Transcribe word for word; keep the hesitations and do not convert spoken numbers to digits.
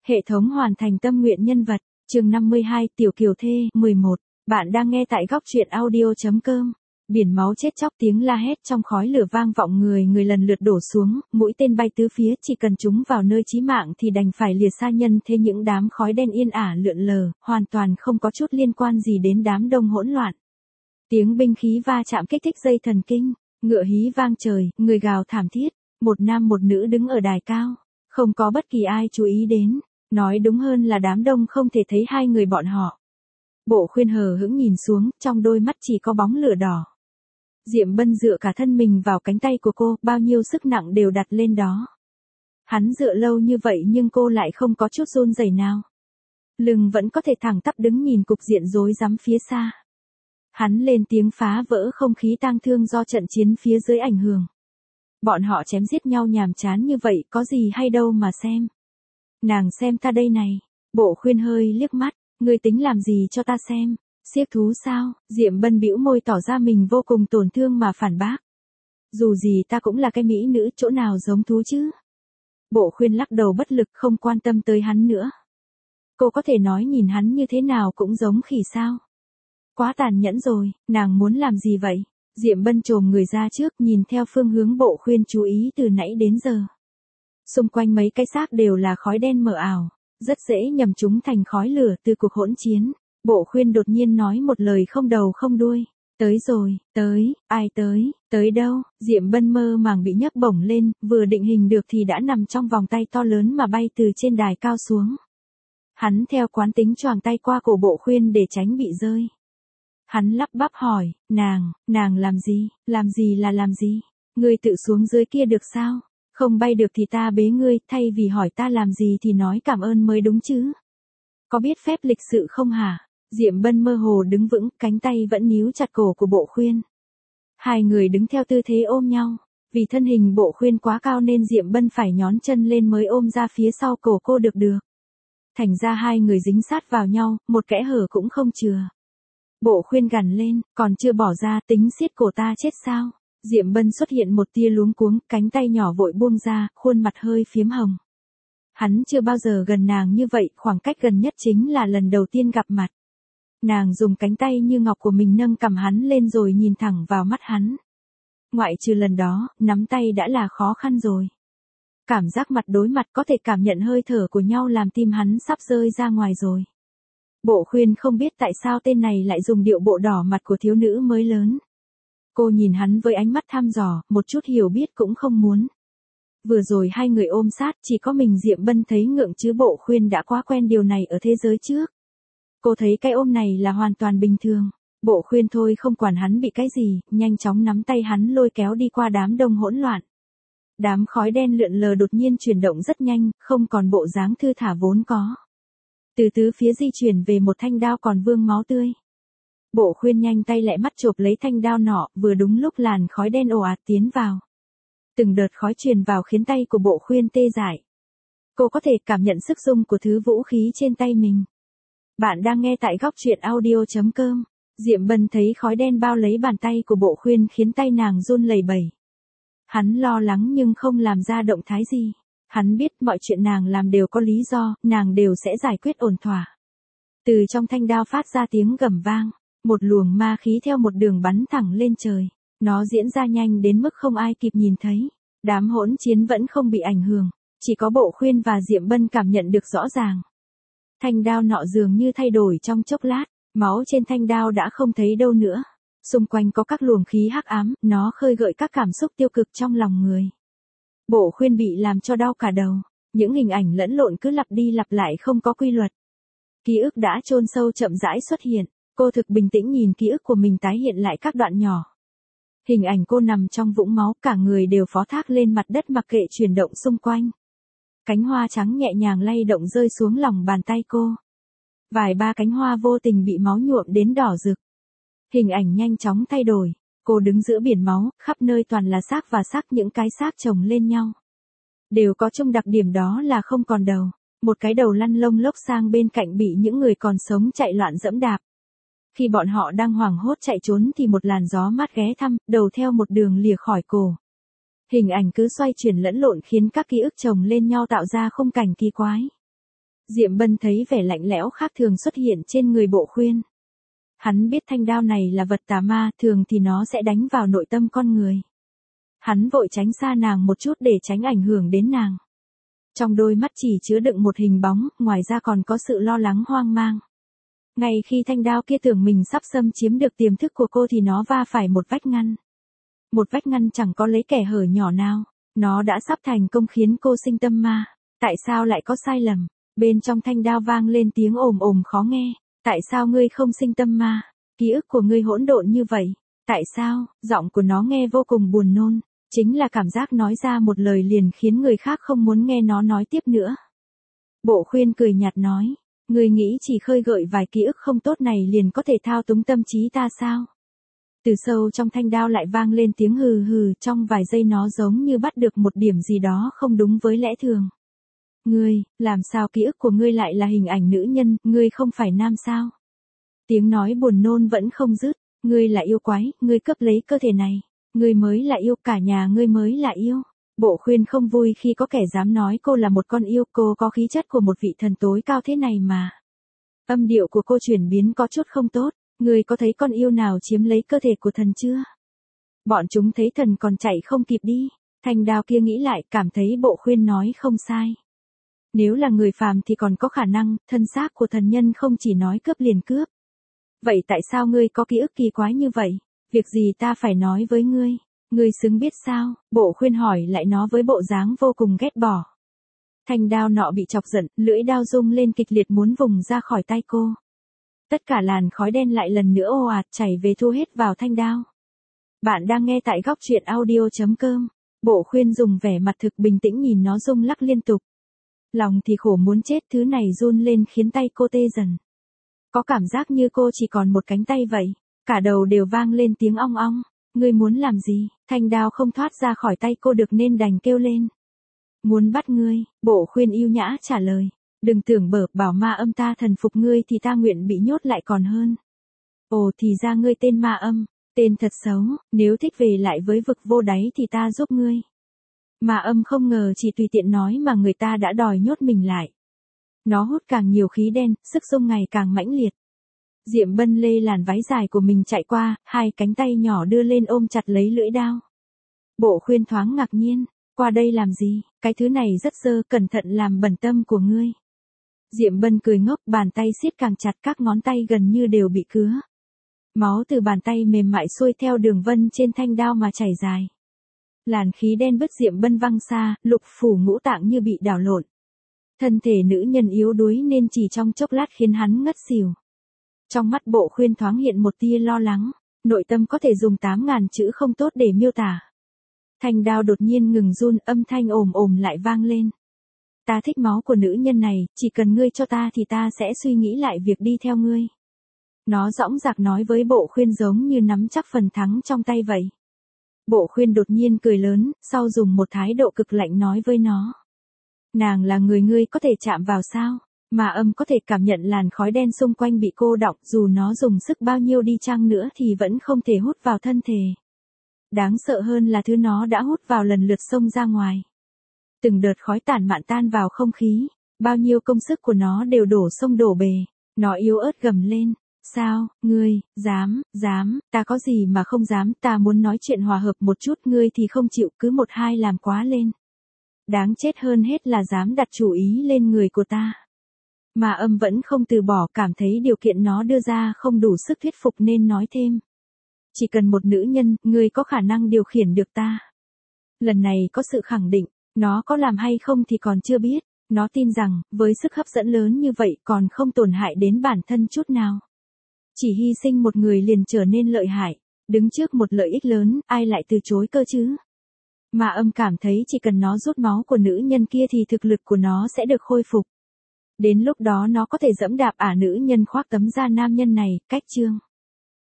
Hệ thống hoàn thành tâm nguyện nhân vật, chương năm mươi hai, Tiểu Kiều Thê, mười một. Bạn đang nghe tại góc truyện audio chấm com. Biển máu chết chóc, tiếng la hét trong khói lửa vang vọng, người người lần lượt đổ xuống, mũi tên bay tứ phía, chỉ cần chúng vào nơi chí mạng thì đành phải lìa xa nhân thế. Những đám khói đen yên ả lượn lờ, hoàn toàn không có chút liên quan gì đến đám đông hỗn loạn. Tiếng binh khí va chạm kích thích dây thần kinh, ngựa hí vang trời, người gào thảm thiết, một nam một nữ đứng ở đài cao, không có bất kỳ ai chú ý đến, nói đúng hơn là đám đông không thể thấy hai người bọn họ. Bộ Khuyên hờ hững nhìn xuống, trong đôi mắt chỉ có bóng lửa đỏ. Diệm Bân dựa cả thân mình vào cánh tay của cô, bao nhiêu sức nặng đều đặt lên đó. Hắn dựa lâu như vậy nhưng cô lại không có chút run rẩy nào. Lưng vẫn có thể thẳng tắp đứng nhìn cục diện rối rắm phía xa. Hắn lên tiếng phá vỡ không khí tang thương do trận chiến phía dưới ảnh hưởng. Bọn họ chém giết nhau nhàm chán như vậy, có gì hay đâu mà xem. Nàng xem ta đây này. Bộ Khuyên hơi liếc mắt, ngươi tính làm gì cho ta xem? Xiếc thú sao? Diệm Bân bĩu môi tỏ ra mình vô cùng tổn thương mà phản bác. Dù gì ta cũng là cái mỹ nữ, chỗ nào giống thú chứ? Bộ Khuyên lắc đầu bất lực, không quan tâm tới hắn nữa. Cô có thể nói nhìn hắn như thế nào cũng giống khỉ sao? Quá tàn nhẫn rồi, nàng muốn làm gì vậy? Diệm Bân chồm người ra trước, nhìn theo phương hướng Bộ Khuyên chú ý từ nãy đến giờ. Xung quanh mấy cái xác đều là khói đen mờ ảo, rất dễ nhầm chúng thành khói lửa từ cuộc hỗn chiến. Bộ Khuyên đột nhiên nói một lời không đầu không đuôi. Tới rồi, tới, ai tới, tới đâu? Diệm Bân mơ màng bị nhấc bổng lên, vừa định hình được thì đã nằm trong vòng tay to lớn mà bay từ trên đài cao xuống. Hắn theo quán tính choàng tay qua cổ Bộ Khuyên để tránh bị rơi. Hắn lắp bắp hỏi, nàng, nàng làm gì, làm gì là làm gì? Ngươi tự xuống dưới kia được sao? Không bay được thì ta bế ngươi, thay vì hỏi ta làm gì thì nói cảm ơn mới đúng chứ. Có biết phép lịch sự không hả? Diệm Bân mơ hồ đứng vững, cánh tay vẫn níu chặt cổ của Bộ Khuyên. Hai người đứng theo tư thế ôm nhau, vì thân hình Bộ Khuyên quá cao nên Diệm Bân phải nhón chân lên mới ôm ra phía sau cổ cô được được. Thành ra hai người dính sát vào nhau, một kẽ hở cũng không chừa. Bộ Khuyên gằn lên, còn chưa bỏ ra, tính siết cổ ta chết sao? Diệm Bân xuất hiện một tia luống cuống, cánh tay nhỏ vội buông ra, khuôn mặt hơi phiếm hồng. Hắn chưa bao giờ gần nàng như vậy, khoảng cách gần nhất chính là lần đầu tiên gặp mặt. Nàng dùng cánh tay như ngọc của mình nâng cằm hắn lên rồi nhìn thẳng vào mắt hắn. Ngoại trừ lần đó, nắm tay đã là khó khăn rồi. Cảm giác mặt đối mặt, có thể cảm nhận hơi thở của nhau làm tim hắn sắp rơi ra ngoài rồi. Bộ Khuyên không biết tại sao tên này lại dùng điệu bộ đỏ mặt của thiếu nữ mới lớn. Cô nhìn hắn với ánh mắt thăm dò, một chút hiểu biết cũng không muốn. Vừa rồi hai người ôm sát, chỉ có mình Diệm Bân thấy ngượng chứ Bộ Khuyên đã quá quen điều này ở thế giới trước. Cô thấy cái ôm này là hoàn toàn bình thường. Bộ Khuyên thôi không quản hắn bị cái gì, nhanh chóng nắm tay hắn lôi kéo đi qua đám đông hỗn loạn. Đám khói đen lượn lờ đột nhiên chuyển động rất nhanh, không còn bộ dáng thư thả vốn có. Từ tứ phía di chuyển về một thanh đao còn vương máu tươi. Bộ Khuyên nhanh tay lẹ mắt chộp lấy thanh đao nọ, vừa đúng lúc làn khói đen ồ ạt tiến vào. Từng đợt khói truyền vào khiến tay của Bộ Khuyên tê dại. Cô có thể cảm nhận sức rung của thứ vũ khí trên tay mình. Bạn đang nghe tại góc truyện audio chấm com. Diệm Bân thấy khói đen bao lấy bàn tay của Bộ Khuyên khiến tay nàng run lẩy bẩy. Hắn lo lắng nhưng không làm ra động thái gì. Hắn biết mọi chuyện nàng làm đều có lý do, nàng đều sẽ giải quyết ổn thỏa. Từ trong thanh đao phát ra tiếng gầm vang, một luồng ma khí theo một đường bắn thẳng lên trời. Nó diễn ra nhanh đến mức không ai kịp nhìn thấy. Đám hỗn chiến vẫn không bị ảnh hưởng, chỉ có Bộ Khuyên và Diệm Bân cảm nhận được rõ ràng. Thanh đao nọ dường như thay đổi trong chốc lát, máu trên thanh đao đã không thấy đâu nữa. Xung quanh có các luồng khí hắc ám, nó khơi gợi các cảm xúc tiêu cực trong lòng người. Bộ Khuyên bị làm cho đau cả đầu, những hình ảnh lẫn lộn cứ lặp đi lặp lại không có quy luật. Ký ức đã chôn sâu chậm rãi xuất hiện, cô thực bình tĩnh nhìn ký ức của mình tái hiện lại các đoạn nhỏ. Hình ảnh cô nằm trong vũng máu, cả người đều phó thác lên mặt đất mặc kệ chuyển động xung quanh. Cánh hoa trắng nhẹ nhàng lay động rơi xuống lòng bàn tay cô. Vài ba cánh hoa vô tình bị máu nhuộm đến đỏ rực. Hình ảnh nhanh chóng thay đổi, cô đứng giữa biển máu, khắp nơi toàn là xác và xác, những cái xác chồng lên nhau. Đều có chung đặc điểm đó là không còn đầu, một cái đầu lăn lông lốc sang bên cạnh bị những người còn sống chạy loạn dẫm đạp. Khi bọn họ đang hoảng hốt chạy trốn thì một làn gió mát ghé thăm, đầu theo một đường lìa khỏi cổ. Hình ảnh cứ xoay chuyển lẫn lộn khiến các ký ức chồng lên nhau tạo ra khung cảnh kỳ quái. Diệm Bân thấy vẻ lạnh lẽo khác thường xuất hiện trên người Bộ Khuyên. Hắn biết thanh đao này là vật tà ma, thường thì nó sẽ đánh vào nội tâm con người. Hắn vội tránh xa nàng một chút để tránh ảnh hưởng đến nàng. Trong đôi mắt chỉ chứa đựng một hình bóng, ngoài ra còn có sự lo lắng hoang mang. Ngay khi thanh đao kia tưởng mình sắp xâm chiếm được tiềm thức của cô thì nó va phải một vách ngăn. Một vách ngăn chẳng có lấy kẻ hở nhỏ nào. Nó đã sắp thành công khiến cô sinh tâm ma. Tại sao lại có sai lầm? Bên trong thanh đao vang lên tiếng ồm ồm khó nghe. Tại sao ngươi không sinh tâm ma? Ký ức của ngươi hỗn độn như vậy. Tại sao? Giọng của nó nghe vô cùng buồn nôn. Chính là cảm giác nói ra một lời liền khiến người khác không muốn nghe nó nói tiếp nữa. Bộ Khuyên cười nhạt nói. Ngươi nghĩ chỉ khơi gợi vài ký ức không tốt này liền có thể thao túng tâm trí ta sao? Từ sâu trong thanh đao lại vang lên tiếng hừ hừ, trong vài giây nó giống như bắt được một điểm gì đó không đúng với lẽ thường. Ngươi, làm sao ký ức của ngươi lại là hình ảnh nữ nhân, ngươi không phải nam sao? Tiếng nói buồn nôn vẫn không dứt, ngươi là yêu quái, ngươi cướp lấy cơ thể này, ngươi mới là yêu, cả nhà ngươi mới là yêu. Bộ Khuyên không vui khi có kẻ dám nói cô là một con yêu, cô có khí chất của một vị thần tối cao thế này mà. Âm điệu của cô chuyển biến có chút không tốt, ngươi có thấy con yêu nào chiếm lấy cơ thể của thần chưa? Bọn chúng thấy thần còn chạy không kịp đi. Thanh đao kia nghĩ lại, cảm thấy Bộ Khuyên nói không sai. Nếu là người phàm thì còn có khả năng, thân xác của thần nhân không chỉ nói cướp liền cướp. Vậy tại sao ngươi có ký ức kỳ quái như vậy? Việc gì ta phải nói với ngươi? Ngươi xứng biết sao? Bộ Khuyên hỏi lại nó với bộ dáng vô cùng ghét bỏ. Thanh đao nọ bị chọc giận, lưỡi đao rung lên kịch liệt muốn vùng ra khỏi tay cô. Tất cả làn khói đen lại lần nữa ồ ạt chảy về thu hết vào thanh đao. Bạn đang nghe tại góc truyện audio chấm com. Bộ Khuyên dùng vẻ mặt thực bình tĩnh nhìn nó rung lắc liên tục. Lòng thì khổ muốn chết, thứ này run lên khiến tay cô tê dần. Có cảm giác như cô chỉ còn một cánh tay vậy. Cả đầu đều vang lên tiếng ong ong. Ngươi muốn làm gì? Thanh đao không thoát ra khỏi tay cô được nên đành kêu lên. Muốn bắt ngươi. Bộ Khuyên yêu nhã trả lời. Đừng tưởng bở bảo ma âm ta thần phục ngươi thì ta nguyện bị nhốt lại còn hơn. Ồ thì ra ngươi tên ma âm. Tên thật xấu, nếu thích về lại với vực vô đáy thì ta giúp ngươi. Ma âm không ngờ chỉ tùy tiện nói mà người ta đã đòi nhốt mình lại. Nó hút càng nhiều khí đen, sức xông ngày càng mãnh liệt. Diệm Bân lê làn váy dài của mình chạy qua, hai cánh tay nhỏ đưa lên ôm chặt lấy lưỡi đao. Bộ Khuyên thoáng ngạc nhiên, qua đây làm gì, cái thứ này rất dơ, cẩn thận làm bẩn tâm của ngươi. Diệm Bân cười ngốc, bàn tay siết càng chặt, các ngón tay gần như đều bị cứa. Máu từ bàn tay mềm mại xuôi theo đường vân trên thanh đao mà chảy dài. Làn khí đen bứt Diệm Bân văng xa, lục phủ ngũ tạng như bị đảo lộn. Thân thể nữ nhân yếu đuối nên chỉ trong chốc lát khiến hắn ngất xỉu. Trong mắt Bộ Khuyên thoáng hiện một tia lo lắng, nội tâm có thể dùng tám ngàn chữ không tốt để miêu tả. Thanh đao đột nhiên ngừng run, âm thanh ồm ồm lại vang lên. Ta thích máu của nữ nhân này, chỉ cần ngươi cho ta thì ta sẽ suy nghĩ lại việc đi theo ngươi. Nó dõng dạc nói với Bộ Khuyên giống như nắm chắc phần thắng trong tay vậy. Bộ Khuyên đột nhiên cười lớn, sau dùng một thái độ cực lạnh nói với nó. Nàng là người ngươi có thể chạm vào sao? Mà âm có thể cảm nhận làn khói đen xung quanh bị cô đọng, dù nó dùng sức bao nhiêu đi chăng nữa thì vẫn không thể hút vào thân thể. Đáng sợ hơn là thứ nó đã hút vào lần lượt xông ra ngoài. Từng đợt khói tản mạn tan vào không khí, bao nhiêu công sức của nó đều đổ sông đổ bề. Nó yếu ớt gầm lên. Sao, ngươi, dám, dám, ta có gì mà không dám, ta muốn nói chuyện hòa hợp một chút, ngươi thì không chịu, cứ một hai làm quá lên. Đáng chết hơn hết là dám đặt chủ ý lên người của ta. Mà âm vẫn không từ bỏ, cảm thấy điều kiện nó đưa ra không đủ sức thuyết phục nên nói thêm. Chỉ cần một nữ nhân, ngươi có khả năng điều khiển được ta. Lần này có sự khẳng định, nó có làm hay không thì còn chưa biết, nó tin rằng, với sức hấp dẫn lớn như vậy còn không tổn hại đến bản thân chút nào. Chỉ hy sinh một người liền trở nên lợi hại, đứng trước một lợi ích lớn, ai lại từ chối cơ chứ? Mà âm cảm thấy chỉ cần nó rút máu của nữ nhân kia thì thực lực của nó sẽ được khôi phục. Đến lúc đó nó có thể dẫm đạp ả nữ nhân khoác tấm da nam nhân này, cách chương.